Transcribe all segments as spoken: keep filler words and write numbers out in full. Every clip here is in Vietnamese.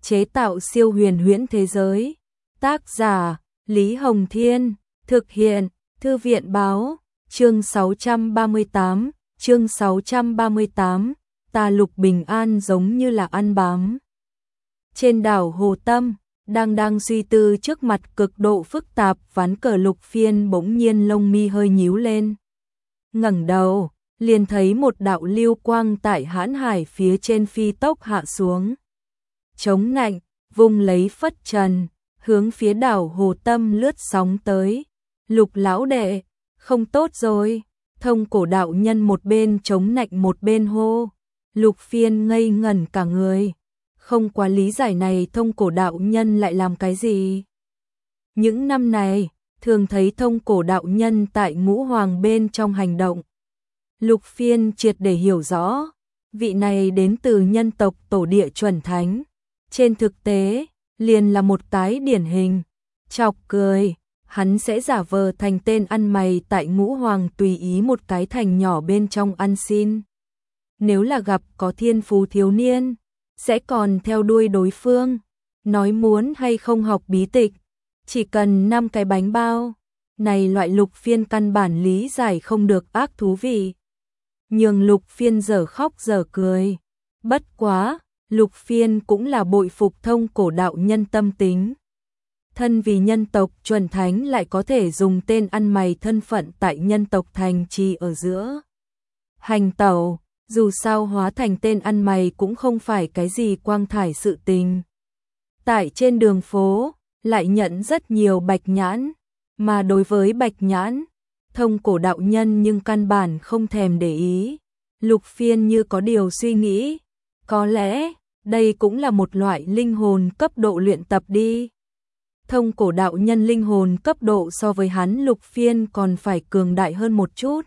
chế tạo siêu huyền huyễn thế giới. Tác giả Lý Hồng Thiên, thực hiện Thư viện Báo, chương sáu trăm ba mươi tám, chương sáu trăm ba mươi tám, Tà Lục bình an giống như là ăn bám. Trên đảo Hồ Tâm, đang đang suy tư trước mặt cực độ phức tạp ván cờ Lục Phiên bỗng nhiên lông mi hơi nhíu lên. Ngẩng đầu, liền thấy một đạo lưu quang tại hãn hải phía trên phi tốc hạ xuống. Chống nạnh, vung lấy phất trần, hướng phía đảo Hồ Tâm lướt sóng tới. Lục lão đệ, không tốt rồi. Thông cổ đạo nhân một bên chống nạnh một bên hô. Lục Phiên ngây ngẩn cả người. Không quá lý giải này thông cổ đạo nhân lại làm cái gì. Những năm này, thường thấy thông cổ đạo nhân tại ngũ hoàng bên trong hành động. Lục Phiên triệt để hiểu rõ, vị này đến từ nhân tộc tổ địa chuẩn thánh. Trên thực tế, liền là một cái điển hình. Chọc cười, hắn sẽ giả vờ thành tên ăn mày tại ngũ hoàng tùy ý một cái thành nhỏ bên trong ăn xin. Nếu là gặp có thiên phú thiếu niên, sẽ còn theo đuôi đối phương, nói muốn hay không học bí tịch, chỉ cần năm cái bánh bao. Này loại Lục Phiên căn bản lý giải không được ác thú vị. Nhưng Lục Phiên giờ khóc giờ cười. Bất quá, Lục Phiên cũng là bội phục thông cổ đạo nhân tâm tính. Thân vì nhân tộc chuẩn thánh lại có thể dùng tên ăn mày thân phận tại nhân tộc thành trì ở giữa. Hành tẩu, dù sao hóa thành tên ăn mày cũng không phải cái gì quang thải sự tình. Tại trên đường phố, lại nhận rất nhiều bạch nhãn, mà đối với bạch nhãn, thông cổ đạo nhân nhưng căn bản không thèm để ý. Lục Phiên như có điều suy nghĩ, có lẽ đây cũng là một loại linh hồn cấp độ luyện tập đi. Thông cổ đạo nhân linh hồn cấp độ so với hắn Lục Phiên còn phải cường đại hơn một chút.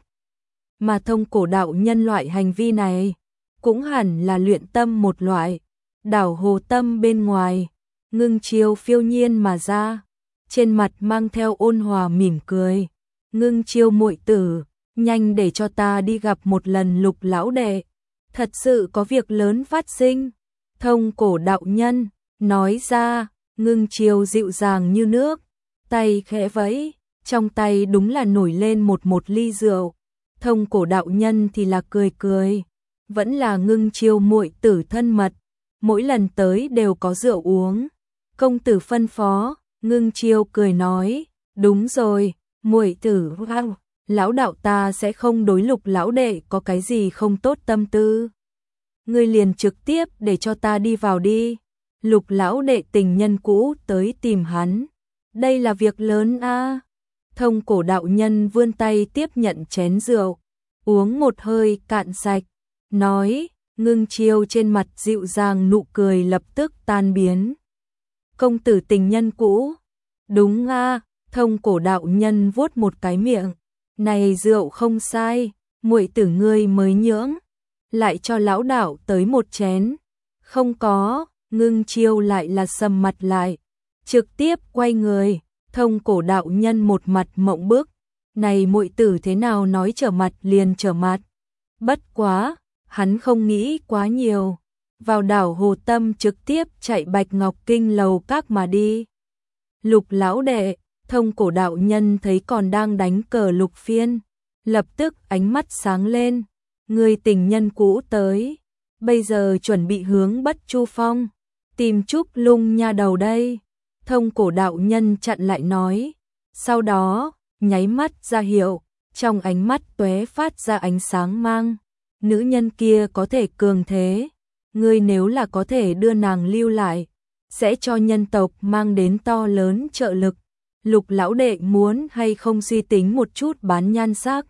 Mà thông cổ đạo nhân loại hành vi này, cũng hẳn là luyện tâm một loại. Đảo Hồ Tâm bên ngoài, Ngưng Chiêu phiêu nhiên mà ra, trên mặt mang theo ôn hòa mỉm cười. Ngưng Chiêu muội tử, nhanh để cho ta đi gặp một lần Lục lão đệ. Thật sự có việc lớn phát sinh. Thông cổ đạo nhân, nói ra, Ngưng Chiêu dịu dàng như nước, tay khẽ vẫy, trong tay đúng là nổi lên một một ly rượu. Thông cổ đạo nhân thì là cười cười, vẫn là Ngưng Chiêu muội tử thân mật, mỗi lần tới đều có rượu uống. Công tử phân phó, Ngưng Chiêu cười nói, đúng rồi, muội tử, wow, lão đạo ta sẽ không đối Lục lão đệ có cái gì không tốt tâm tư. Ngươi liền trực tiếp để cho ta đi vào đi. Lục lão đệ tình nhân cũ tới tìm hắn, đây là việc lớn a. Thông cổ đạo nhân vươn tay tiếp nhận chén rượu, uống một hơi cạn sạch, nói, Ngưng Chiêu trên mặt dịu dàng nụ cười lập tức tan biến. Công tử tình nhân cũ, đúng a. Thông cổ đạo nhân vuốt một cái miệng, này rượu không sai, muội tử ngươi mới nhưỡng, lại cho lão đạo tới một chén. Không có. Ngưng Chiêu lại là sầm mặt lại, trực tiếp quay người. Thông cổ đạo nhân một mặt mộng bức, này muội tử thế nào nói trở mặt liền trở mặt. Bất quá, hắn không nghĩ quá nhiều, vào đảo Hồ Tâm trực tiếp chạy Bạch Ngọc Kinh lầu các mà đi. Lục lão đệ, thông cổ đạo nhân thấy còn đang đánh cờ Lục Phiên, lập tức ánh mắt sáng lên, người tình nhân cũ tới, bây giờ chuẩn bị hướng Bất Chu Phong, tìm Trúc Lung nha đầu đây. Thông cổ đạo nhân chặn lại nói, sau đó, nháy mắt ra hiệu, trong ánh mắt tóe phát ra ánh sáng mang. Nữ nhân kia có thể cường thế, ngươi nếu là có thể đưa nàng lưu lại, sẽ cho nhân tộc mang đến to lớn trợ lực. Lục lão đệ muốn hay không suy tính một chút bán nhan sắc.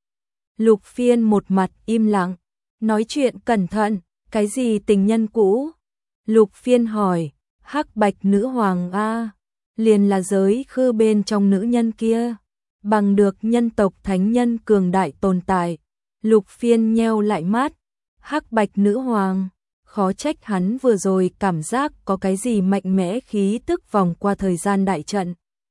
Lục Phiên một mặt im lặng, nói chuyện cẩn thận, cái gì tình nhân cũ? Lục Phiên hỏi, hắc bạch nữ hoàng a, liền là giới khư bên trong nữ nhân kia, bằng được nhân tộc thánh nhân cường đại tồn tại. Lục Phiên nheo lại mắt, hắc bạch nữ hoàng, khó trách hắn vừa rồi cảm giác có cái gì mạnh mẽ khí tức vòng qua thời gian đại trận.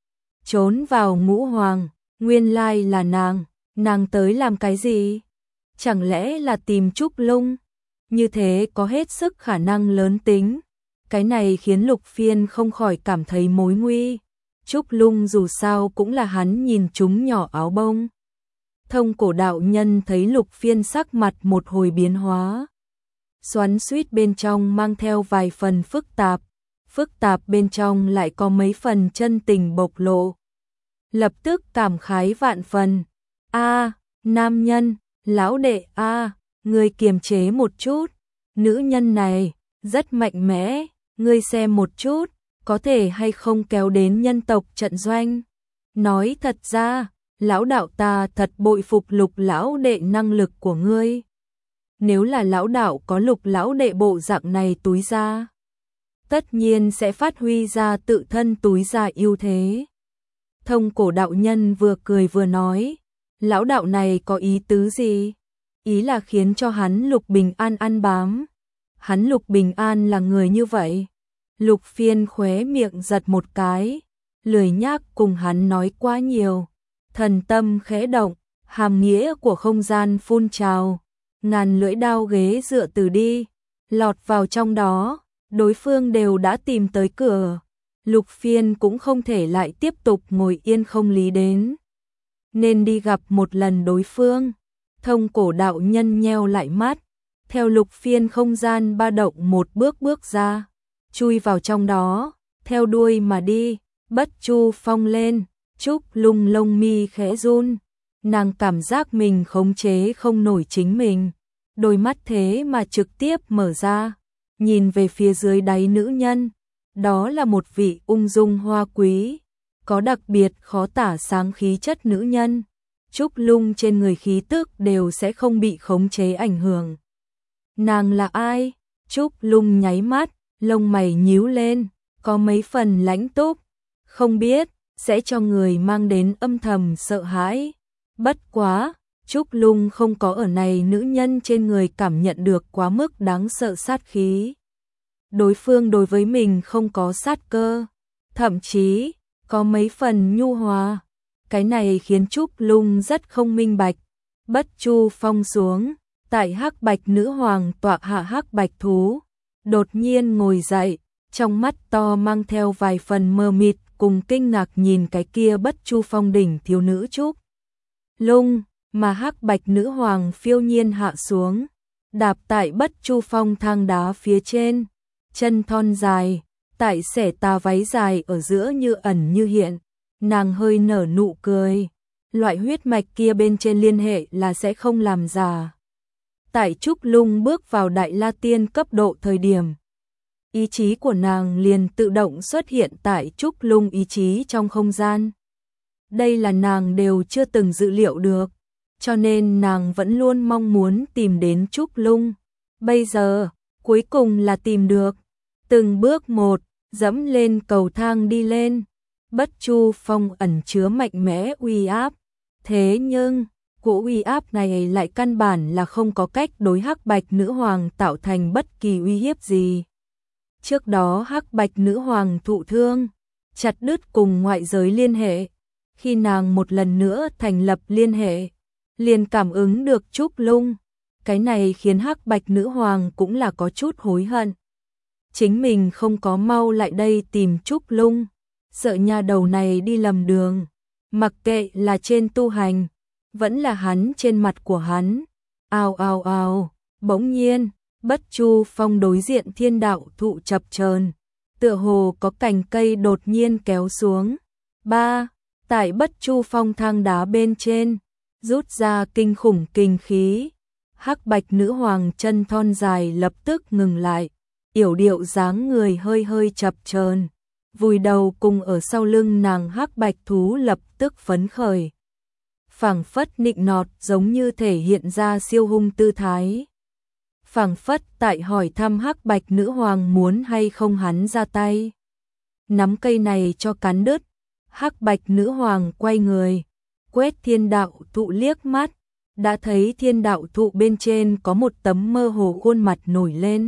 Trốn vào ngũ hoàng, nguyên lai là nàng, nàng tới làm cái gì? Chẳng lẽ là tìm Trúc Lung? Như thế có hết sức khả năng lớn tính. Cái này khiến Lục Phiên không khỏi cảm thấy mối nguy. Trúc Lung dù sao cũng là hắn nhìn chúng nhỏ áo bông. Thông cổ đạo nhân thấy Lục Phiên sắc mặt một hồi biến hóa. Xoắn xuýt bên trong mang theo vài phần phức tạp. Phức tạp bên trong lại có mấy phần chân tình bộc lộ. Lập tức cảm khái vạn phần. A, nam nhân, lão đệ a, ngươi kiềm chế một chút. Nữ nhân này, rất mạnh mẽ, ngươi xem một chút, có thể hay không kéo đến nhân tộc trận doanh. Nói thật ra, lão đạo ta thật bội phục Lục lão đệ năng lực của ngươi. Nếu là lão đạo có Lục lão đệ bộ dạng này túi ra, tất nhiên sẽ phát huy ra tự thân túi ra ưu thế. Thông cổ đạo nhân vừa cười vừa nói, lão đạo này có ý tứ gì? Ý là khiến cho hắn Lục Bình An ăn bám. Hắn Lục Bình An là người như vậy. Lục Phiên khóe miệng giật một cái, lười nhác cùng hắn nói quá nhiều. Thần tâm khẽ động, hàm nghĩa của không gian phun trào, ngàn lưỡi đao ghế dựa từ đi, lọt vào trong đó, đối phương đều đã tìm tới cửa. Lục Phiên cũng không thể lại tiếp tục ngồi yên không lý đến, nên đi gặp một lần đối phương. Thông cổ đạo nhân nheo lại mắt, theo Lục Phiên không gian ba động một bước bước ra, chui vào trong đó, theo đuôi mà đi. Bất Chu Phong lên, Trúc Lung lông mi khẽ run, nàng cảm giác mình khống chế không nổi chính mình, đôi mắt thế mà trực tiếp mở ra, nhìn về phía dưới đáy nữ nhân, đó là một vị ung dung hoa quý, có đặc biệt khó tả sáng khí chất nữ nhân. Trúc Lung trên người khí tức đều sẽ không bị khống chế ảnh hưởng. Nàng là ai? Trúc Lung nháy mắt, lông mày nhíu lên, có mấy phần lãnh túc, không biết, sẽ cho người mang đến âm thầm sợ hãi. Bất quá, Trúc Lung không có ở này nữ nhân trên người cảm nhận được quá mức đáng sợ sát khí. Đối phương đối với mình không có sát cơ, thậm chí có mấy phần nhu hòa. Cái này khiến Trúc Lung rất không minh bạch. Bất Chu Phong xuống, tại hắc bạch nữ hoàng tọa hạ hắc bạch thú, đột nhiên ngồi dậy, trong mắt to mang theo vài phần mờ mịt cùng kinh ngạc nhìn cái kia Bất Chu Phong đỉnh thiếu nữ Trúc Lung, mà hắc bạch nữ hoàng phiêu nhiên hạ xuống, đạp tại Bất Chu Phong thang đá phía trên, chân thon dài, tại xẻ tà váy dài ở giữa như ẩn như hiện, nàng hơi nở nụ cười, loại huyết mạch kia bên trên liên hệ là sẽ không làm giả. Tại Trúc Lung bước vào Đại La Tiên cấp độ thời điểm, ý chí của nàng liền tự động xuất hiện tại Trúc Lung ý chí trong không gian. Đây là nàng đều chưa từng dự liệu được, cho nên nàng vẫn luôn mong muốn tìm đến Trúc Lung. Bây giờ, cuối cùng là tìm được. Từng bước một, dẫm lên cầu thang đi lên. Bất Chu Phong ẩn chứa mạnh mẽ uy áp. Thế nhưng, của uy áp này lại căn bản là không có cách đối hắc bạch nữ hoàng tạo thành bất kỳ uy hiếp gì. Trước đó hắc bạch nữ hoàng thụ thương, chặt đứt cùng ngoại giới liên hệ. Khi nàng một lần nữa thành lập liên hệ, liền cảm ứng được Trúc Lung. Cái này khiến hắc bạch nữ hoàng cũng là có chút hối hận. Chính mình không có mau lại đây tìm Trúc Lung, sợ nhà đầu này đi lầm đường. Mặc kệ là trên tu hành, vẫn là hắn trên mặt của hắn. Ào ào ào, bỗng nhiên, Bất Chu Phong đối diện thiên đạo thụ chập chờn, tựa hồ có cành cây đột nhiên kéo xuống. Ba, tại Bất Chu Phong thang đá bên trên, rút ra kinh khủng kinh khí. Hắc bạch nữ hoàng chân thon dài lập tức ngừng lại, yểu điệu dáng người hơi hơi chập chờn, vùi đầu cùng ở sau lưng nàng hắc bạch thú lập tức phấn khởi. Phảng phất nịnh nọt giống như thể hiện ra siêu hung tư thái. Phảng phất tại hỏi thăm hắc bạch nữ hoàng muốn hay không hắn ra tay. Nắm cây này cho cắn đứt, hắc bạch nữ hoàng quay người, quét thiên đạo thụ liếc mắt, đã thấy thiên đạo thụ bên trên có một tấm mơ hồ khuôn mặt nổi lên.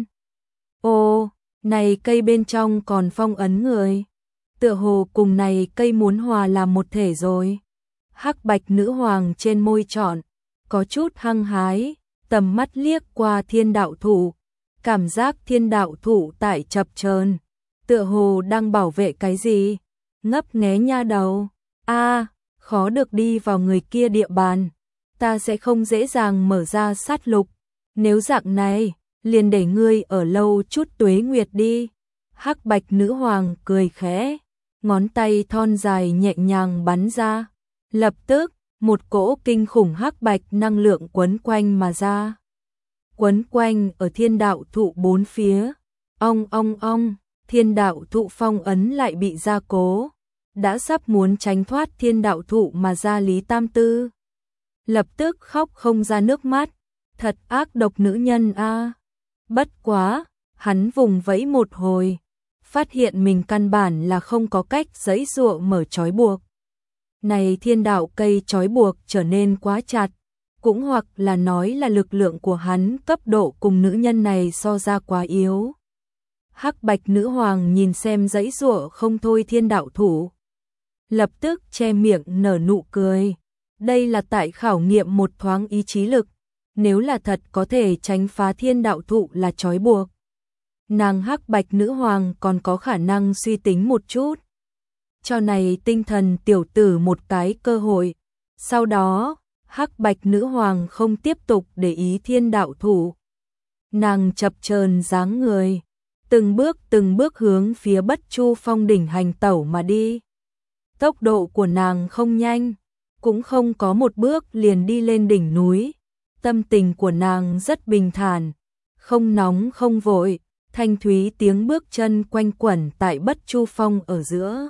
Ô, này cây bên trong còn phong ấn người, tựa hồ cùng này cây muốn hòa làm một thể rồi. Hắc bạch nữ hoàng trên môi trọn, có chút hăng hái, tầm mắt liếc qua thiên đạo thụ, cảm giác thiên đạo thụ tại chập chờn, tựa hồ đang bảo vệ cái gì. Ngấp nghé nha đầu, a, khó được đi vào người kia địa bàn, ta sẽ không dễ dàng mở ra sát lục, nếu dạng này, liền để ngươi ở lâu chút tuế nguyệt đi. Hắc Bạch nữ hoàng cười khẽ, ngón tay thon dài nhẹ nhàng bắn ra, lập tức, một cỗ kinh khủng hắc bạch năng lượng quấn quanh mà ra. Quấn quanh ở thiên đạo thụ bốn phía, ong ong ong, thiên đạo thụ phong ấn lại bị gia cố, đã sắp muốn tránh thoát thiên đạo thụ mà ra Lý Tam Tư. Lập tức khóc không ra nước mắt, thật ác độc nữ nhân a. Bất quá, hắn vùng vẫy một hồi, phát hiện mình căn bản là không có cách giãy giụa mở trói buộc. Này thiên đạo cây trói buộc trở nên quá chặt, cũng hoặc là nói là lực lượng của hắn cấp độ cùng nữ nhân này so ra quá yếu. Hắc Bạch nữ hoàng nhìn xem giãy giụa không thôi thiên đạo thủ, lập tức che miệng nở nụ cười. Đây là tại khảo nghiệm một thoáng ý chí lực, nếu là thật có thể tránh phá thiên đạo thụ là trói buộc, nàng Hắc Bạch nữ hoàng còn có khả năng suy tính một chút, cho này tinh thần tiểu tử một cái cơ hội. Sau đó, Hắc Bạch nữ hoàng không tiếp tục để ý thiên đạo thủ, nàng chập chờn dáng người, từng bước từng bước hướng phía Bất Chu Phong đỉnh hành tẩu mà đi. Tốc độ của nàng không nhanh, cũng không có một bước liền đi lên đỉnh núi. Tâm tình của nàng rất bình thản, không nóng không vội, thanh thúy tiếng bước chân quanh quẩn tại Bất Chu Phong ở giữa.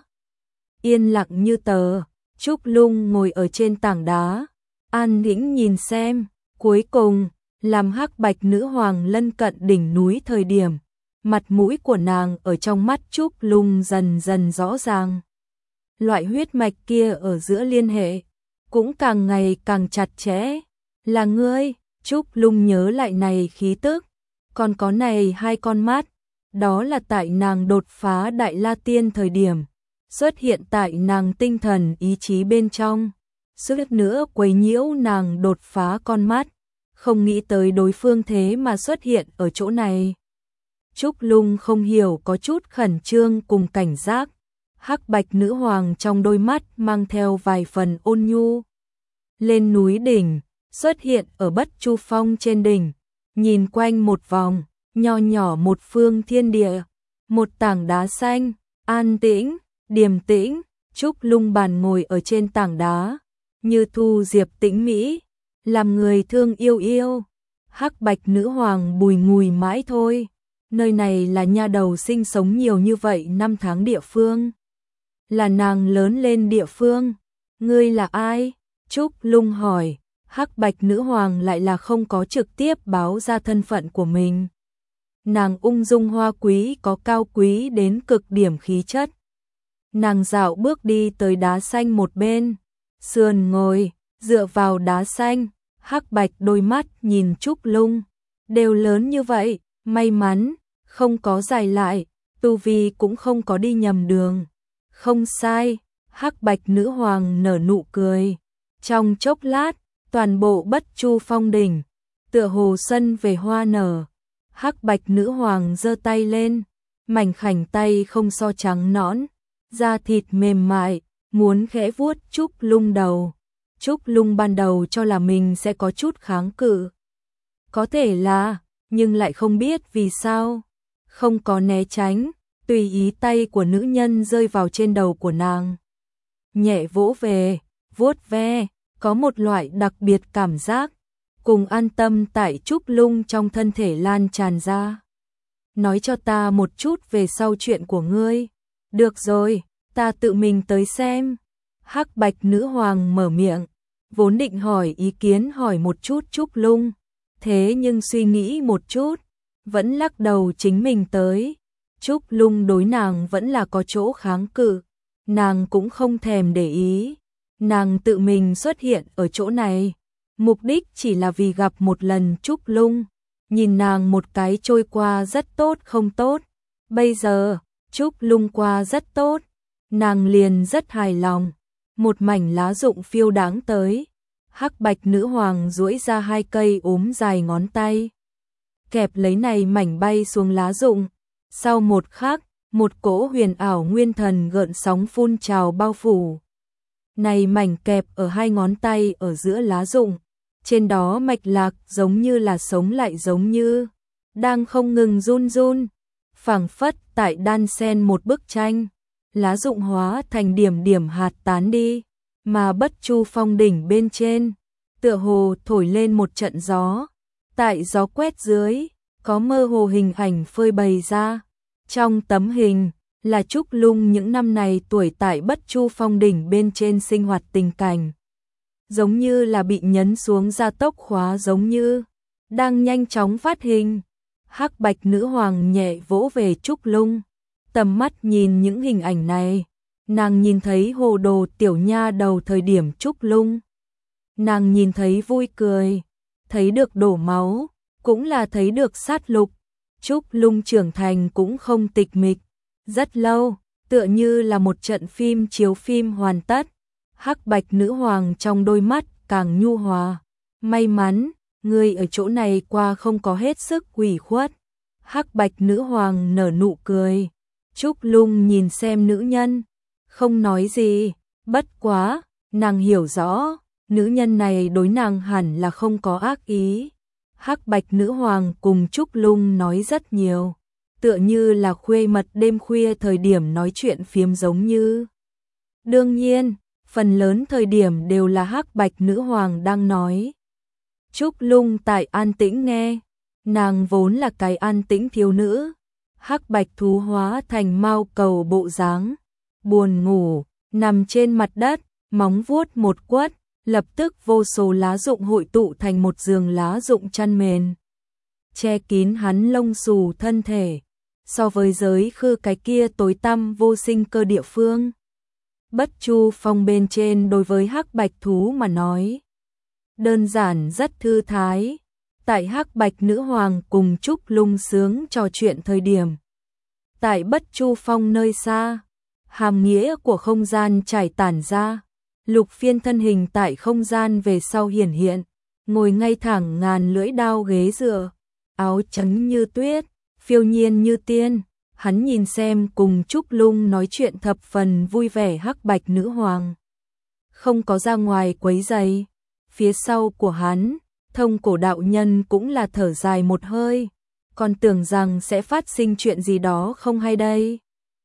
Yên lặng như tờ, Trúc Lung ngồi ở trên tảng đá, an tĩnh nhìn xem, cuối cùng, làm Hắc Bạch nữ hoàng lân cận đỉnh núi thời điểm, mặt mũi của nàng ở trong mắt Trúc Lung dần dần rõ ràng. Loại huyết mạch kia ở giữa liên hệ, cũng càng ngày càng chặt chẽ. Là ngươi, Trúc Lung nhớ lại này khí tức, còn có này hai con mắt, đó là tại nàng đột phá Đại La Tiên thời điểm, xuất hiện tại nàng tinh thần ý chí bên trong, suýt nữa quấy nhiễu nàng đột phá con mắt, không nghĩ tới đối phương thế mà xuất hiện ở chỗ này. Trúc Lung không hiểu có chút khẩn trương cùng cảnh giác, Hắc Bạch nữ hoàng trong đôi mắt mang theo vài phần ôn nhu. Lên núi đỉnh, xuất hiện ở Bất Chu Phong trên đỉnh, nhìn quanh một vòng, nho nhỏ một phương thiên địa, một tảng đá xanh, an tĩnh, điềm tĩnh, Trúc Lung bàn ngồi ở trên tảng đá, như thu diệp tĩnh mỹ, làm người thương yêu yêu. Hắc Bạch nữ hoàng bùi ngùi mãi thôi, nơi này là nha đầu sinh sống nhiều như vậy năm tháng địa phương, là nàng lớn lên địa phương. Ngươi là ai? Trúc Lung hỏi. Hắc Bạch nữ hoàng lại là không có trực tiếp báo ra thân phận của mình. Nàng ung dung hoa quý, có cao quý đến cực điểm khí chất. Nàng dạo bước đi tới đá xanh một bên, sườn ngồi, dựa vào đá xanh, Hắc Bạch đôi mắt nhìn Trúc Lung, đều lớn như vậy, may mắn, không có dài lại, tu vi cũng không có đi nhầm đường. Không sai, Hắc Bạch nữ hoàng nở nụ cười. Trong chốc lát, toàn bộ Bất Chu Phong đỉnh, tựa hồ xuân về hoa nở. Hắc Bạch nữ hoàng giơ tay lên, mảnh khảnh tay không so trắng nõn, da thịt mềm mại, muốn khẽ vuốt Trúc Lung đầu. Trúc Lung ban đầu cho là mình sẽ có chút kháng cự. Có thể là, nhưng lại không biết vì sao. Không có né tránh, tùy ý tay của nữ nhân rơi vào trên đầu của nàng. Nhẹ vỗ về, vuốt ve, có một loại đặc biệt cảm giác, cùng an tâm tại Trúc Lung trong thân thể lan tràn ra. Nói cho ta một chút về sau chuyện của ngươi. Được rồi, ta tự mình tới xem. Hắc Bạch nữ hoàng mở miệng, vốn định hỏi ý kiến hỏi một chút Trúc Lung, thế nhưng suy nghĩ một chút, vẫn lắc đầu chính mình tới. Trúc Lung đối nàng vẫn là có chỗ kháng cự, nàng cũng không thèm để ý. Nàng tự mình xuất hiện ở chỗ này, mục đích chỉ là vì gặp một lần Trúc Lung, nhìn nàng một cái trôi qua rất tốt không tốt. Bây giờ, Trúc Lung qua rất tốt, nàng liền rất hài lòng. Một mảnh lá rụng phiêu đáng tới, Hắc Bạch nữ hoàng duỗi ra hai cây ốm dài ngón tay, kẹp lấy này mảnh bay xuống lá rụng. Sau một khắc, một cỗ huyền ảo nguyên thần gợn sóng phun trào bao phủ. Này mảnh kẹp ở hai ngón tay ở giữa lá rụng, trên đó mạch lạc giống như là sống lại, giống như đang không ngừng run run, phảng phất tại đan sen một bức tranh. Lá rụng hóa thành điểm điểm hạt tán đi, mà Bất Chu Phong đỉnh bên trên, tựa hồ thổi lên một trận gió. Tại gió quét dưới, có mơ hồ hình ảnh phơi bày ra. Trong tấm hình là Trúc Lung những năm này tuổi tại Bất Chu Phong đỉnh bên trên sinh hoạt tình cảnh. Giống như là bị nhấn xuống gia tốc khóa, giống như đang nhanh chóng phát hình. Hắc Bạch nữ hoàng nhẹ vỗ về Trúc Lung, tầm mắt nhìn những hình ảnh này, nàng nhìn thấy hồ đồ tiểu nha đầu thời điểm Trúc Lung. Nàng nhìn thấy vui cười, thấy được đổ máu, cũng là thấy được sát lục. Trúc Lung trưởng thành cũng không tịch mịch, rất lâu, tựa như là một trận phim chiếu phim hoàn tất. Hắc Bạch nữ hoàng trong đôi mắt càng nhu hòa. May mắn, ngươi ở chỗ này qua không có hết sức ủy khuất. Hắc Bạch nữ hoàng nở nụ cười. Trúc Lung nhìn xem nữ nhân, không nói gì, bất quá, nàng hiểu rõ, nữ nhân này đối nàng hẳn là không có ác ý. Hắc Bạch nữ hoàng cùng Trúc Lung nói rất nhiều, tựa như là khuê mật đêm khuya thời điểm nói chuyện phiếm giống như. Đương nhiên, phần lớn thời điểm đều là Hắc Bạch nữ hoàng đang nói. Trúc Lung tại an tĩnh nghe, nàng vốn là cái an tĩnh thiếu nữ. Hắc Bạch thú hóa thành mao cầu bộ dáng, buồn ngủ, nằm trên mặt đất, móng vuốt một quất, lập tức vô số lá rụng hội tụ thành một giường lá rụng chăn mền, che kín hắn lông xù thân thể. So với giới khư cái kia tối tăm vô sinh cơ địa phương, Bất Chu Phong bên trên đối với Hắc Bạch thú mà nói, đơn giản rất thư thái. Tại Hắc Bạch nữ hoàng cùng Trúc Lung sướng trò chuyện thời điểm, tại Bất Chu Phong nơi xa, hàm nghĩa của không gian trải tản ra. Lục Phiên thân hình tại không gian về sau hiển hiện, ngồi ngay thẳng ngàn lưỡi đao ghế dựa, áo trắng như tuyết, phiêu nhiên như tiên. Hắn nhìn xem cùng Trúc Lung nói chuyện thập phần vui vẻ. Hắc Bạch nữ hoàng không có ra ngoài quấy rầy. Phía sau của hắn, Thông Cổ đạo nhân cũng là thở dài một hơi, còn tưởng rằng sẽ phát sinh chuyện gì đó không hay đây.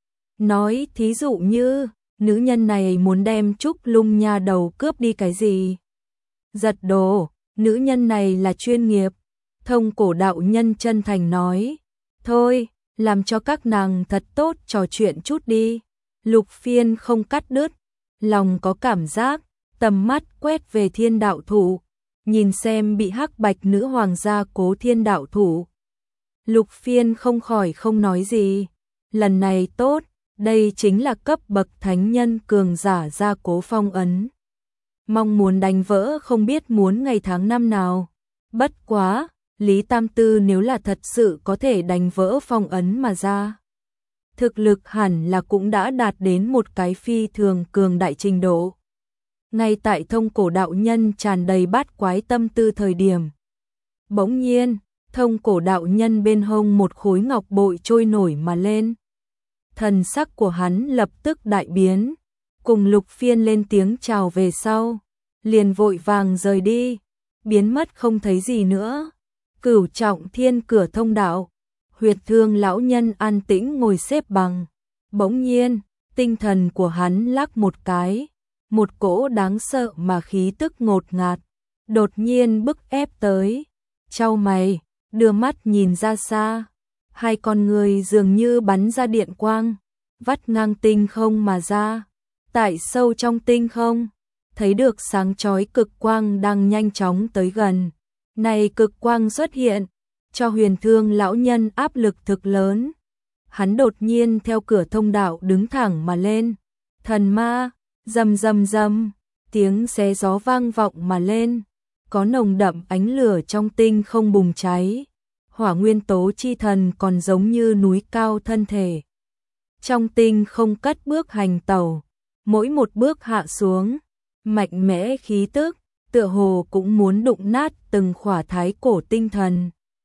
Nói thí dụ như, nữ nhân này muốn đem Trúc Lung nha đầu cướp đi cái gì? Giật đồ, nữ nhân này là chuyên nghiệp. Thông Cổ đạo nhân chân thành nói, thôi, làm cho các nàng thật tốt trò chuyện chút đi. Lục Phiên không cắt đứt, lòng có cảm giác, tầm mắt quét về Thiên Đạo Thủ, nhìn xem bị Hắc Bạch nữ hoàng gia cố Thiên Đạo Thủ. Lục Phiên không khỏi không nói gì, lần này tốt, đây chính là cấp bậc thánh nhân cường giả gia cố phong ấn. Mong muốn đánh vỡ không biết muốn ngày tháng năm nào. Bất quá, Lý Tam Tư nếu là thật sự có thể đánh vỡ phong ấn mà ra, thực lực hẳn là cũng đã đạt đến một cái phi thường cường đại trình độ. Ngay tại Thông Cổ đạo nhân tràn đầy bát quái tâm tư thời điểm, bỗng nhiên, Thông Cổ đạo nhân bên hông một khối ngọc bội trôi nổi mà lên. Thần sắc của hắn lập tức đại biến, cùng Lục Phiên lên tiếng chào về sau, liền vội vàng rời đi, biến mất không thấy gì nữa. Cửu Trọng Thiên cửa thông đạo, Huyệt Thương lão nhân an tĩnh ngồi xếp bằng. Bỗng nhiên, tinh thần của hắn lắc một cái, một cỗ đáng sợ mà khí tức ngột ngạt đột nhiên bức ép tới. Chau mày, đưa mắt nhìn ra xa, hai con người dường như bắn ra điện quang, vắt ngang tinh không mà ra. Tại sâu trong tinh không, thấy được sáng chói cực quang đang nhanh chóng tới gần. Này cực quang xuất hiện, cho Huyền Thương lão nhân áp lực thực lớn. Hắn đột nhiên theo cửa thông đạo đứng thẳng mà lên. Thần ma, rầm rầm rầm, tiếng xé gió vang vọng mà lên. Có nồng đậm ánh lửa trong tinh không bùng cháy. Hỏa nguyên tố chi thần còn giống như núi cao thân thể. Trong tinh không cất bước hành tẩu, mỗi một bước hạ xuống, mạnh mẽ khí tức, tựa hồ cũng muốn đụng nát từng khỏa thái cổ tinh thần.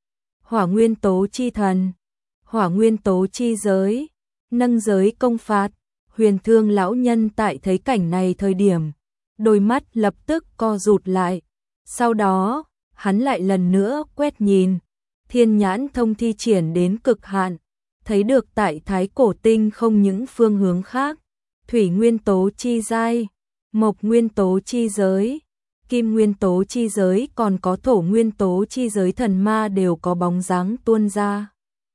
hỏa nguyên tố chi thần, hỏa nguyên tố chi giới, nâng giới công phạt. Huyền Thương lão nhân tại thấy cảnh này thời điểm, đôi mắt lập tức co rụt lại. Sau đó, hắn lại lần nữa quét nhìn, thiên nhãn thông thi triển đến cực hạn, thấy được tại Thái Cổ Tinh không những phương hướng khác, thủy nguyên tố chi giai, mộc nguyên tố chi giới, kim nguyên tố chi giới còn có thổ nguyên tố chi giới thần ma đều có bóng dáng tuôn ra.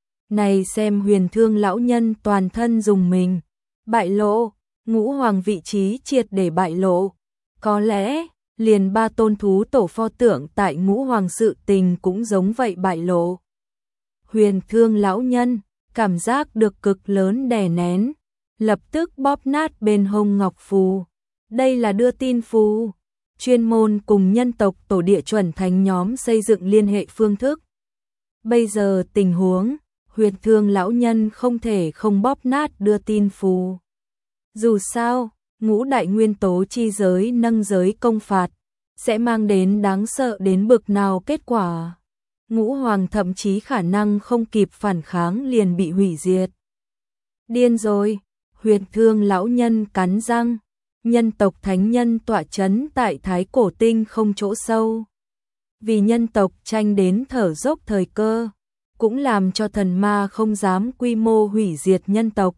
Này xem Huyền Thương lão nhân toàn thân dùng mình, bại lộ, ngũ hoàng vị trí triệt để bại lộ. Có lẽ, liền ba tôn thú tổ pho tượng tại ngũ hoàng sự tình cũng giống vậy bại lộ. Huyền Thương lão nhân, cảm giác được cực lớn đè nén, lập tức bóp nát bên hông ngọc phù. Đây là đưa tin phù, chuyên môn cùng nhân tộc tổ địa chuẩn thánh nhóm xây dựng liên hệ phương thức. Bây giờ tình huống, Huyền Thương lão nhân không thể không bóp nát đưa tin phù. Dù sao, ngũ đại nguyên tố chi giới nâng giới công phạt, sẽ mang đến đáng sợ đến bực nào kết quả. Ngũ hoàng thậm chí khả năng không kịp phản kháng liền bị hủy diệt. Điên rồi, Huyền Thương lão nhân cắn răng, nhân tộc thánh nhân tọa chấn tại Thái Cổ Tinh không chỗ sâu. Vì nhân tộc tranh đến thở dốc thời cơ, cũng làm cho thần ma không dám quy mô hủy diệt nhân tộc.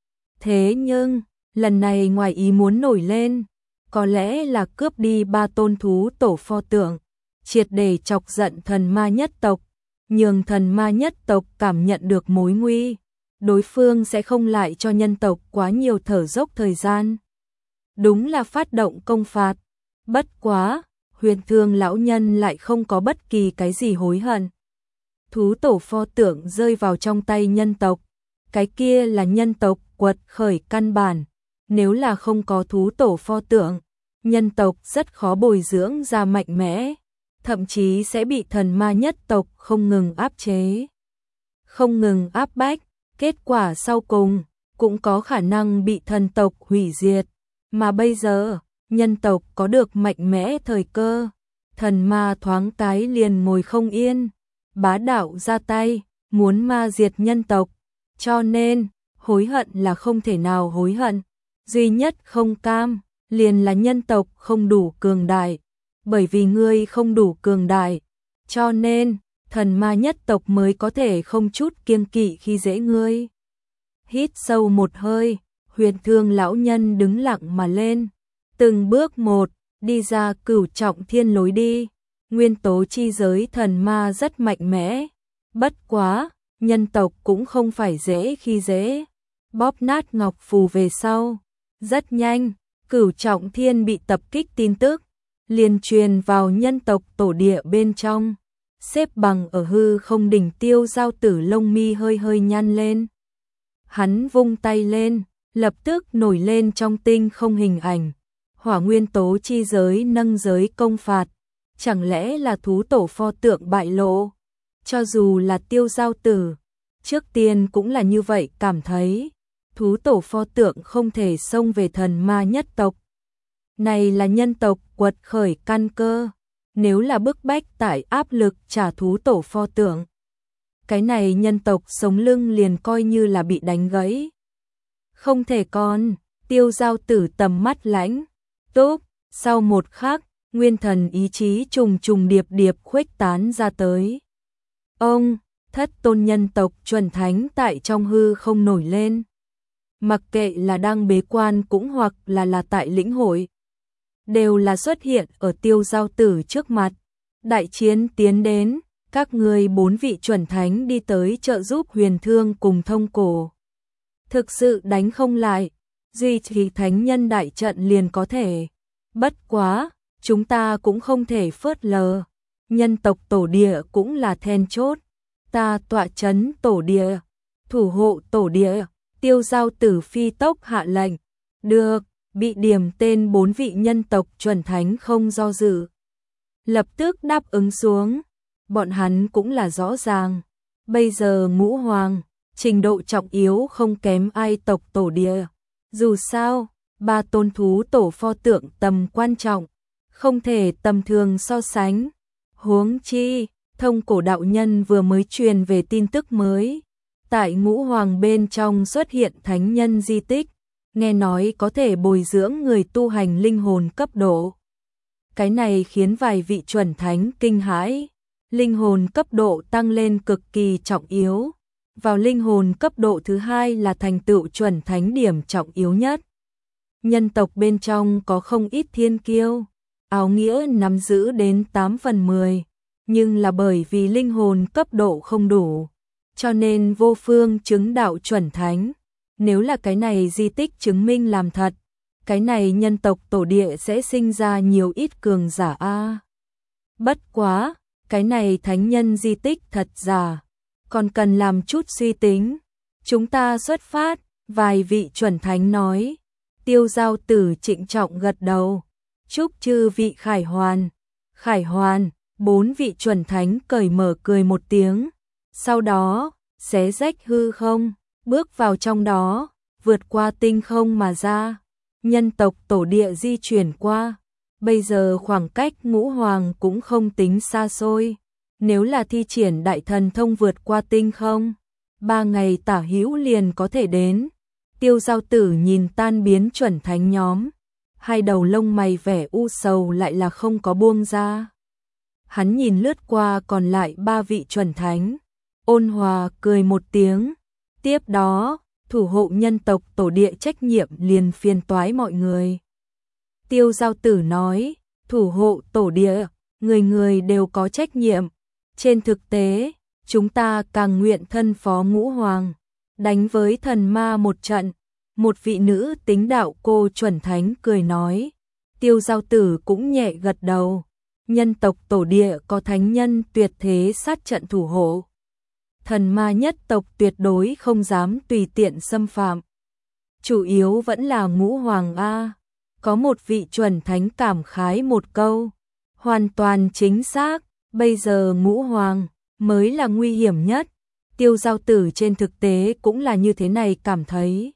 Thế nhưng, lần này ngoài ý muốn nổi lên, có lẽ là cướp đi ba tôn thú tổ pho tượng, triệt để chọc giận thần ma nhất tộc, nhường thần ma nhất tộc cảm nhận được mối nguy, đối phương sẽ không lại cho nhân tộc quá nhiều thở dốc thời gian. Đúng là phát động công phạt, bất quá, Huyền Thương lão nhân lại không có bất kỳ cái gì hối hận. Thú tổ pho tượng rơi vào trong tay nhân tộc, cái kia là nhân tộc quật khởi căn bản. Nếu là không có thú tổ pho tượng, nhân tộc rất khó bồi dưỡng ra mạnh mẽ, thậm chí sẽ bị thần ma nhất tộc không ngừng áp chế, không ngừng áp bách, kết quả sau cùng cũng có khả năng bị thần tộc hủy diệt. Mà bây giờ, nhân tộc có được mạnh mẽ thời cơ, thần ma thoáng cái liền ngồi không yên, bá đạo ra tay, muốn ma diệt nhân tộc, cho nên, hối hận là không thể nào hối hận. Duy nhất không cam, liền là nhân tộc không đủ cường đại, bởi vì ngươi không đủ cường đại, cho nên, thần ma nhất tộc mới có thể không chút kiêng kỵ khi dễ ngươi. Hít sâu một hơi, Huyền Thương lão nhân đứng lặng mà lên, từng bước một, đi ra cửu trọng thiên lối đi. Nguyên tố chi giới thần ma rất mạnh mẽ, bất quá, nhân tộc cũng không phải dễ khi dễ. Bóp nát ngọc phù về sau, rất nhanh, cửu trọng thiên bị tập kích tin tức, liền truyền vào nhân tộc tổ địa bên trong. Xếp bằng ở hư không đỉnh Tiêu Giao Tử lông mi hơi hơi nhăn lên. Hắn vung tay lên, lập tức nổi lên trong tinh không hình ảnh. Hỏa nguyên tố chi giới nâng giới công phạt, chẳng lẽ là thú tổ pho tượng bại lộ? Cho dù là Tiêu Giao Tử, trước tiên cũng là như vậy cảm thấy. Thú tổ pho tượng không thể xông về thần ma nhất tộc. Này là nhân tộc quật khởi căn cơ, nếu là bức bách tại áp lực trả thú tổ pho tượng. Cái này nhân tộc sống lưng liền coi như là bị đánh gãy. Không thể con, Tiêu Giao Tử tầm mắt lãnh, túc, sau một khắc, nguyên thần ý chí trùng trùng điệp điệp khuếch tán ra tới. Ông, thất tôn nhân tộc chuẩn thánh tại trong hư không nổi lên. Mặc kệ là đang bế quan cũng hoặc là là tại lĩnh hội, đều là xuất hiện ở Tiêu Giao Tử trước mặt. Đại chiến tiến đến, các người bốn vị chuẩn thánh đi tới trợ giúp Huyền Thương cùng Thông Cổ. Thực sự đánh không lại, duy trì thánh nhân đại trận liền có thể. Bất quá, chúng ta cũng không thể phớt lờ. Nhân tộc tổ địa cũng là then chốt. Ta tọa chấn tổ địa, thủ hộ tổ địa. Tiêu Giao Tử phi tốc hạ lệnh. Được, bị điểm tên bốn vị nhân tộc chuẩn thánh không do dự. Lập tức đáp ứng xuống. Bọn hắn cũng là rõ ràng. Bây giờ ngũ hoàng, trình độ trọng yếu không kém ai tộc tổ địa. Dù sao, ba tôn thú tổ pho tượng tầm quan trọng, không thể tầm thường so sánh. Huống chi, Thông cổ đạo nhân vừa mới truyền về tin tức mới. Tại Ngũ Hoàng bên trong xuất hiện thánh nhân di tích, nghe nói có thể bồi dưỡng người tu hành linh hồn cấp độ. Cái này khiến vài vị chuẩn thánh kinh hãi. Linh hồn cấp độ tăng lên cực kỳ trọng yếu. Vào linh hồn cấp độ thứ hai là thành tựu chuẩn thánh điểm trọng yếu nhất. Nhân tộc bên trong có không ít thiên kiêu, áo nghĩa nắm giữ đến tám phần mười, nhưng là bởi vì linh hồn cấp độ không đủ, cho nên vô phương chứng đạo chuẩn thánh. Nếu là cái này di tích chứng minh làm thật, cái này nhân tộc tổ địa sẽ sinh ra nhiều ít cường giả a. Bất quá, cái này thánh nhân di tích thật giả, còn cần làm chút suy tính. Chúng ta xuất phát, vài vị chuẩn thánh nói. Tiêu Giao Tử trịnh trọng gật đầu. Chúc chư vị khải hoàn. Khải hoàn, bốn vị chuẩn thánh cởi mở cười một tiếng. Sau đó, xé rách hư không, bước vào trong đó, vượt qua tinh không mà ra. Nhân tộc tổ địa di chuyển qua. Bây giờ khoảng cách Ngũ Hoàng cũng không tính xa xôi. Nếu là thi triển đại thần thông vượt qua tinh không, ba ngày tả hữu liền có thể đến. Tiêu Giao Tử nhìn tan biến chuẩn thánh nhóm, hai đầu lông mày vẻ u sầu lại là không có buông ra. Hắn nhìn lướt qua còn lại ba vị chuẩn thánh, ôn hòa cười một tiếng. Tiếp đó, thủ hộ nhân tộc tổ địa trách nhiệm liền phiền toái mọi người. Tiêu Giao Tử nói, thủ hộ tổ địa, người người đều có trách nhiệm. Trên thực tế, chúng ta càng nguyện thân phó Ngũ Hoàng, đánh với thần ma một trận. Một vị nữ tính đạo cô chuẩn thánh cười nói. Tiêu Giao Tử cũng nhẹ gật đầu. Nhân tộc tổ địa có thánh nhân tuyệt thế sát trận thủ hộ. Thần ma nhất tộc tuyệt đối không dám tùy tiện xâm phạm. Chủ yếu vẫn là Ngũ Hoàng A. Có một vị chuẩn thánh cảm khái một câu. Hoàn toàn chính xác, bây giờ Ngũ Hoàng mới là nguy hiểm nhất. Tiêu Giao Tử trên thực tế cũng là như thế này cảm thấy.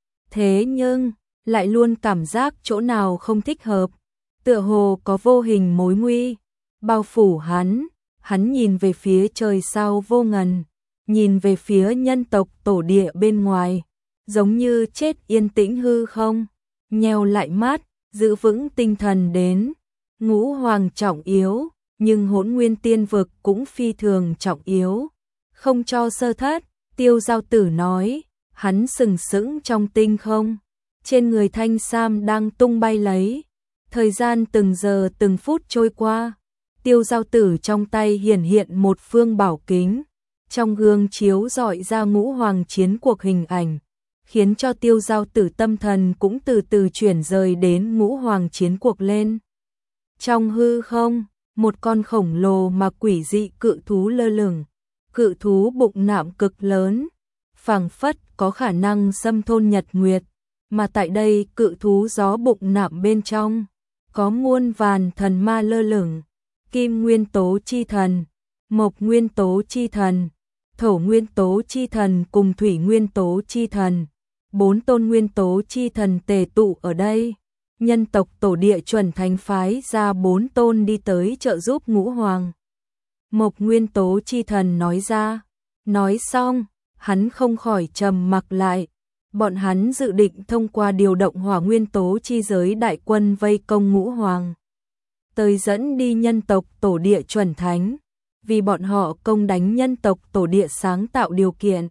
Thế nhưng, lại luôn cảm giác chỗ nào không thích hợp. Tựa hồ có vô hình mối nguy bao phủ hắn. Hắn nhìn về phía trời sao vô ngần, nhìn về phía nhân tộc tổ địa bên ngoài, giống như chết yên tĩnh hư không, nheo lại mắt, giữ vững tinh thần đến. Ngũ Hoàng trọng yếu, nhưng Hỗn Nguyên Tiên Vực cũng phi thường trọng yếu, không cho sơ thất. Tiêu Giao Tử nói, hắn sừng sững trong tinh không, trên người thanh sam đang tung bay lấy. Thời gian từng giờ từng phút trôi qua, Tiêu Giao Tử trong tay hiển hiện một phương bảo kính, trong gương chiếu rọi ra Ngũ Hoàng chiến cuộc hình ảnh, khiến cho Tiêu Giao Tử tâm thần cũng từ từ chuyển rời đến Ngũ Hoàng chiến cuộc lên. Trong hư không, một con khổng lồ mà quỷ dị cự thú lơ lửng, cự thú bụng nạm cực lớn, phảng phất có khả năng xâm thôn nhật nguyệt, mà tại đây cự thú gió bụng nạm bên trong có muôn vàn thần ma lơ lửng. Kim nguyên tố chi thần, mộc nguyên tố chi thần, thổ nguyên tố chi thần cùng thủy nguyên tố chi thần, bốn tôn nguyên tố chi thần tề tụ ở đây. Nhân tộc tổ địa chuẩn thánh phái ra bốn tôn đi tới trợ giúp Ngũ Hoàng. Mộc nguyên tố chi thần nói ra, nói xong, hắn không khỏi trầm mặc lại. Bọn hắn dự định thông qua điều động hỏa nguyên tố chi giới đại quân vây công Ngũ Hoàng, tới dẫn đi nhân tộc tổ địa chuẩn thánh, vì bọn họ công đánh nhân tộc tổ địa sáng tạo điều kiện.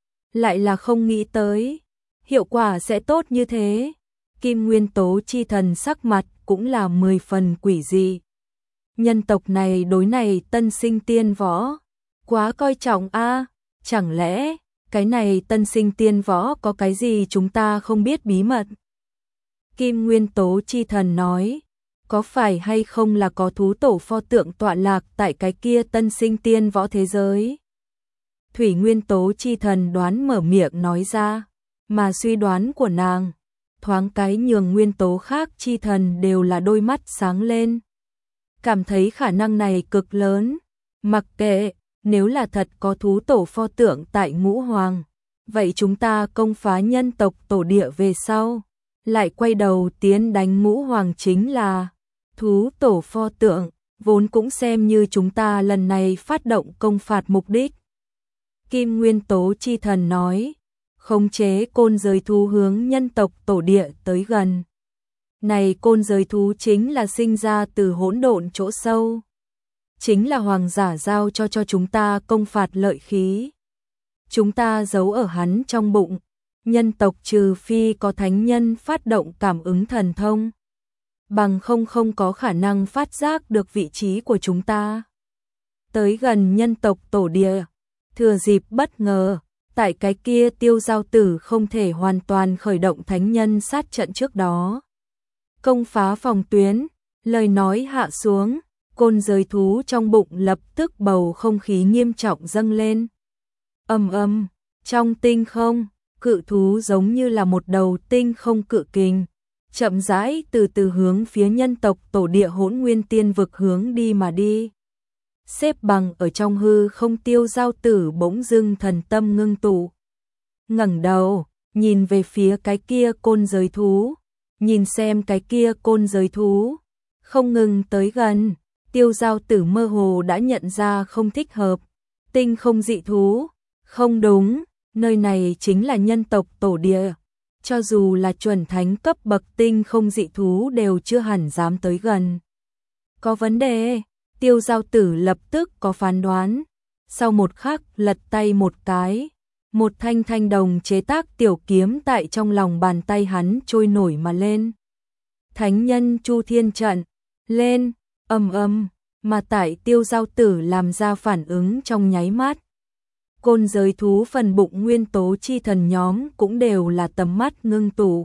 Lại là không nghĩ tới, hiệu quả sẽ tốt như thế. Kim nguyên tố chi thần sắc mặt cũng là mười phần quỷ dị. Nhân tộc này đối này tân sinh tiên võ, quá coi trọng a, chẳng lẽ cái này tân sinh tiên võ có cái gì chúng ta không biết bí mật? Kim nguyên tố chi thần nói, có phải hay không là có thú tổ pho tượng tọa lạc tại cái kia tân sinh tiên võ thế giới? Thủy nguyên tố chi thần đoán mở miệng nói ra, mà suy đoán của nàng, thoáng cái nhường nguyên tố khác chi thần đều là đôi mắt sáng lên. Cảm thấy khả năng này cực lớn, mặc kệ, nếu là thật có thú tổ pho tượng tại Ngũ Hoàng, vậy chúng ta công phá nhân tộc tổ địa về sau, lại quay đầu tiến đánh Ngũ Hoàng chính là thú tổ pho tượng, vốn cũng xem như chúng ta lần này phát động công phạt mục đích. Kim Nguyên Tố Chi Thần nói, khống chế côn giới thú hướng nhân tộc tổ địa tới gần. Này côn giới thú chính là sinh ra từ hỗn độn chỗ sâu. Chính là hoàng giả giao cho cho chúng ta công phạt lợi khí. Chúng ta giấu ở hắn trong bụng. Nhân tộc trừ phi có thánh nhân phát động cảm ứng thần thông. Bằng không không có khả năng phát giác được vị trí của chúng ta. Tới gần nhân tộc tổ địa. Thừa dịp bất ngờ. Tại cái kia Tiêu Giao Tử không thể hoàn toàn khởi động thánh nhân sát trận trước đó. Công phá phòng tuyến. Lời nói hạ xuống. Côn giới thú trong bụng lập tức bầu không khí nghiêm trọng dâng lên. Ầm ầm, trong tinh không, cự thú giống như là một đầu tinh không cự kình, chậm rãi từ từ hướng phía nhân tộc tổ địa Hỗn Nguyên Tiên vực hướng đi mà đi. Xếp bằng ở trong hư không Tiêu Giao Tử bỗng dưng thần tâm ngưng tụ. Ngẩng đầu, nhìn về phía cái kia côn giới thú, nhìn xem cái kia côn giới thú, không ngừng tới gần. Tiêu Giao Tử mơ hồ đã nhận ra không thích hợp, tinh không dị thú, không đúng, nơi này chính là nhân tộc tổ địa, cho dù là chuẩn thánh cấp bậc tinh không dị thú đều chưa hẳn dám tới gần. Có vấn đề, Tiêu Giao Tử lập tức có phán đoán, sau một khắc lật tay một cái, một thanh thanh đồng chế tác tiểu kiếm tại trong lòng bàn tay hắn trôi nổi mà lên. Thánh nhân Chu Thiên trận, lên. Ầm ầm, mà tại Tiêu Giao Tử làm ra phản ứng trong nháy mắt. Côn giới thú phần bụng nguyên tố chi thần nhóm cũng đều là tầm mắt ngưng tụ.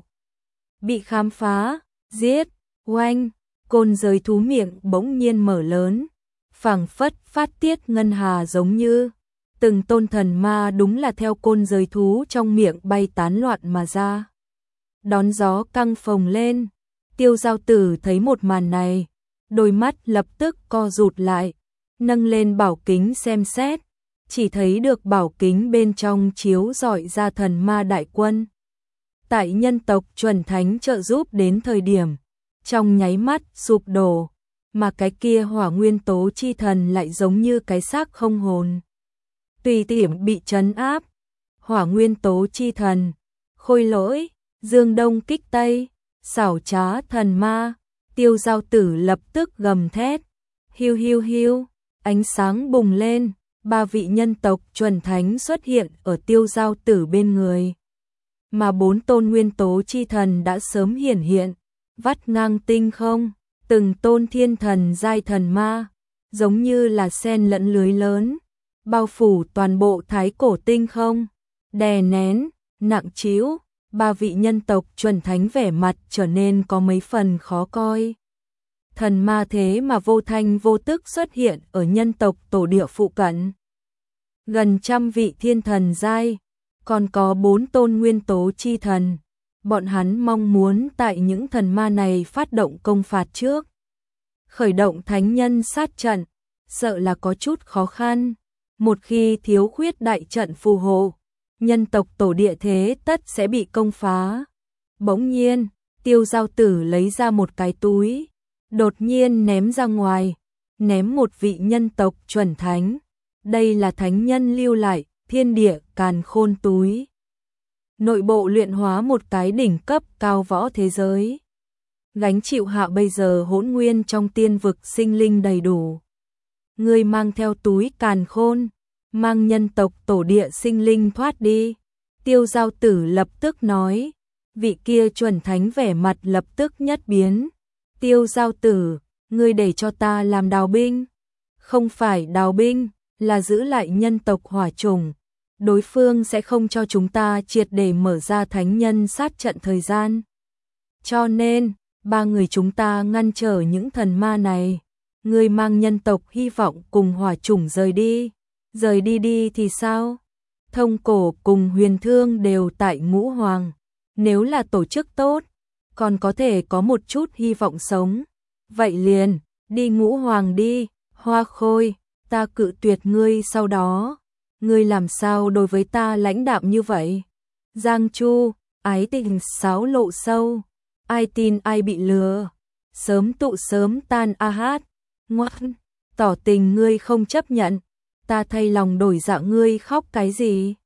Bị khám phá, giết, oanh, côn giới thú miệng bỗng nhiên mở lớn, phảng phất phát tiết ngân hà giống như. Từng tôn thần ma đúng là theo côn giới thú trong miệng bay tán loạn mà ra. Đón gió căng phồng lên, Tiêu Giao Tử thấy một màn này. Đôi mắt lập tức co rụt lại, nâng lên bảo kính xem xét, chỉ thấy được bảo kính bên trong chiếu rọi ra thần ma đại quân. Tại nhân tộc chuẩn thánh trợ giúp đến thời điểm, trong nháy mắt sụp đổ, mà cái kia hỏa nguyên tố chi thần lại giống như cái xác không hồn. Tùy tiệm bị trấn áp, hỏa nguyên tố chi thần, khôi lỗi, dương đông kích tây, xảo trá thần ma. Tiêu Giao Tử lập tức gầm thét, hiu hiu hiu, ánh sáng bùng lên, ba vị nhân tộc chuẩn thánh xuất hiện ở Tiêu Giao Tử bên người. Mà bốn tôn nguyên tố chi thần đã sớm hiển hiện, vắt ngang tinh không, từng tôn thiên thần giai thần ma, giống như là sen lẫn lưới lớn, bao phủ toàn bộ thái cổ tinh không, đè nén, nặng trĩu. Ba vị nhân tộc chuẩn thánh vẻ mặt trở nên có mấy phần khó coi. Thần ma thế mà vô thanh vô tức xuất hiện ở nhân tộc tổ địa phụ cận. Gần trăm vị thiên thần giai, còn có bốn tôn nguyên tố chi thần. Bọn hắn mong muốn tại những thần ma này phát động công phạt trước. Khởi động thánh nhân sát trận, sợ là có chút khó khăn. Một khi thiếu khuyết đại trận phù hộ, nhân tộc tổ địa thế tất sẽ bị công phá. Bỗng nhiên, Tiêu Giao Tử lấy ra một cái túi, đột nhiên ném ra ngoài, ném một vị nhân tộc chuẩn thánh. Đây là thánh nhân lưu lại, thiên địa càn khôn túi. Nội bộ luyện hóa một cái đỉnh cấp cao võ thế giới. Gánh chịu hạ bây giờ hỗn nguyên trong tiên vực sinh linh đầy đủ. Người mang theo túi càn khôn, mang nhân tộc tổ địa sinh linh thoát đi. Tiêu Giao Tử lập tức nói, vị kia chuẩn thánh vẻ mặt lập tức nhất biến. Tiêu Giao Tử, ngươi để cho ta làm đào binh. Không phải đào binh, là giữ lại nhân tộc hỏa chủng. Đối phương sẽ không cho chúng ta triệt để mở ra thánh nhân sát trận thời gian. Cho nên, ba người chúng ta ngăn trở những thần ma này. Ngươi mang nhân tộc hy vọng cùng hỏa chủng rời đi. Rời đi đi thì sao? Thông Cổ cùng Huyền Thương đều tại Ngũ Hoàng. Nếu là tổ chức tốt, còn có thể có một chút hy vọng sống. Vậy liền, đi Ngũ Hoàng đi, Hoa Khôi, ta cự tuyệt ngươi sau đó. Ngươi làm sao đối với ta lãnh đạm như vậy? Giang Chu, ái tình sáo lộ sâu. Ai tin ai bị lừa. Sớm tụ sớm tan a hát. Ngoan, tỏ tình ngươi không chấp nhận, ta thay lòng đổi dạ ngươi khóc cái gì?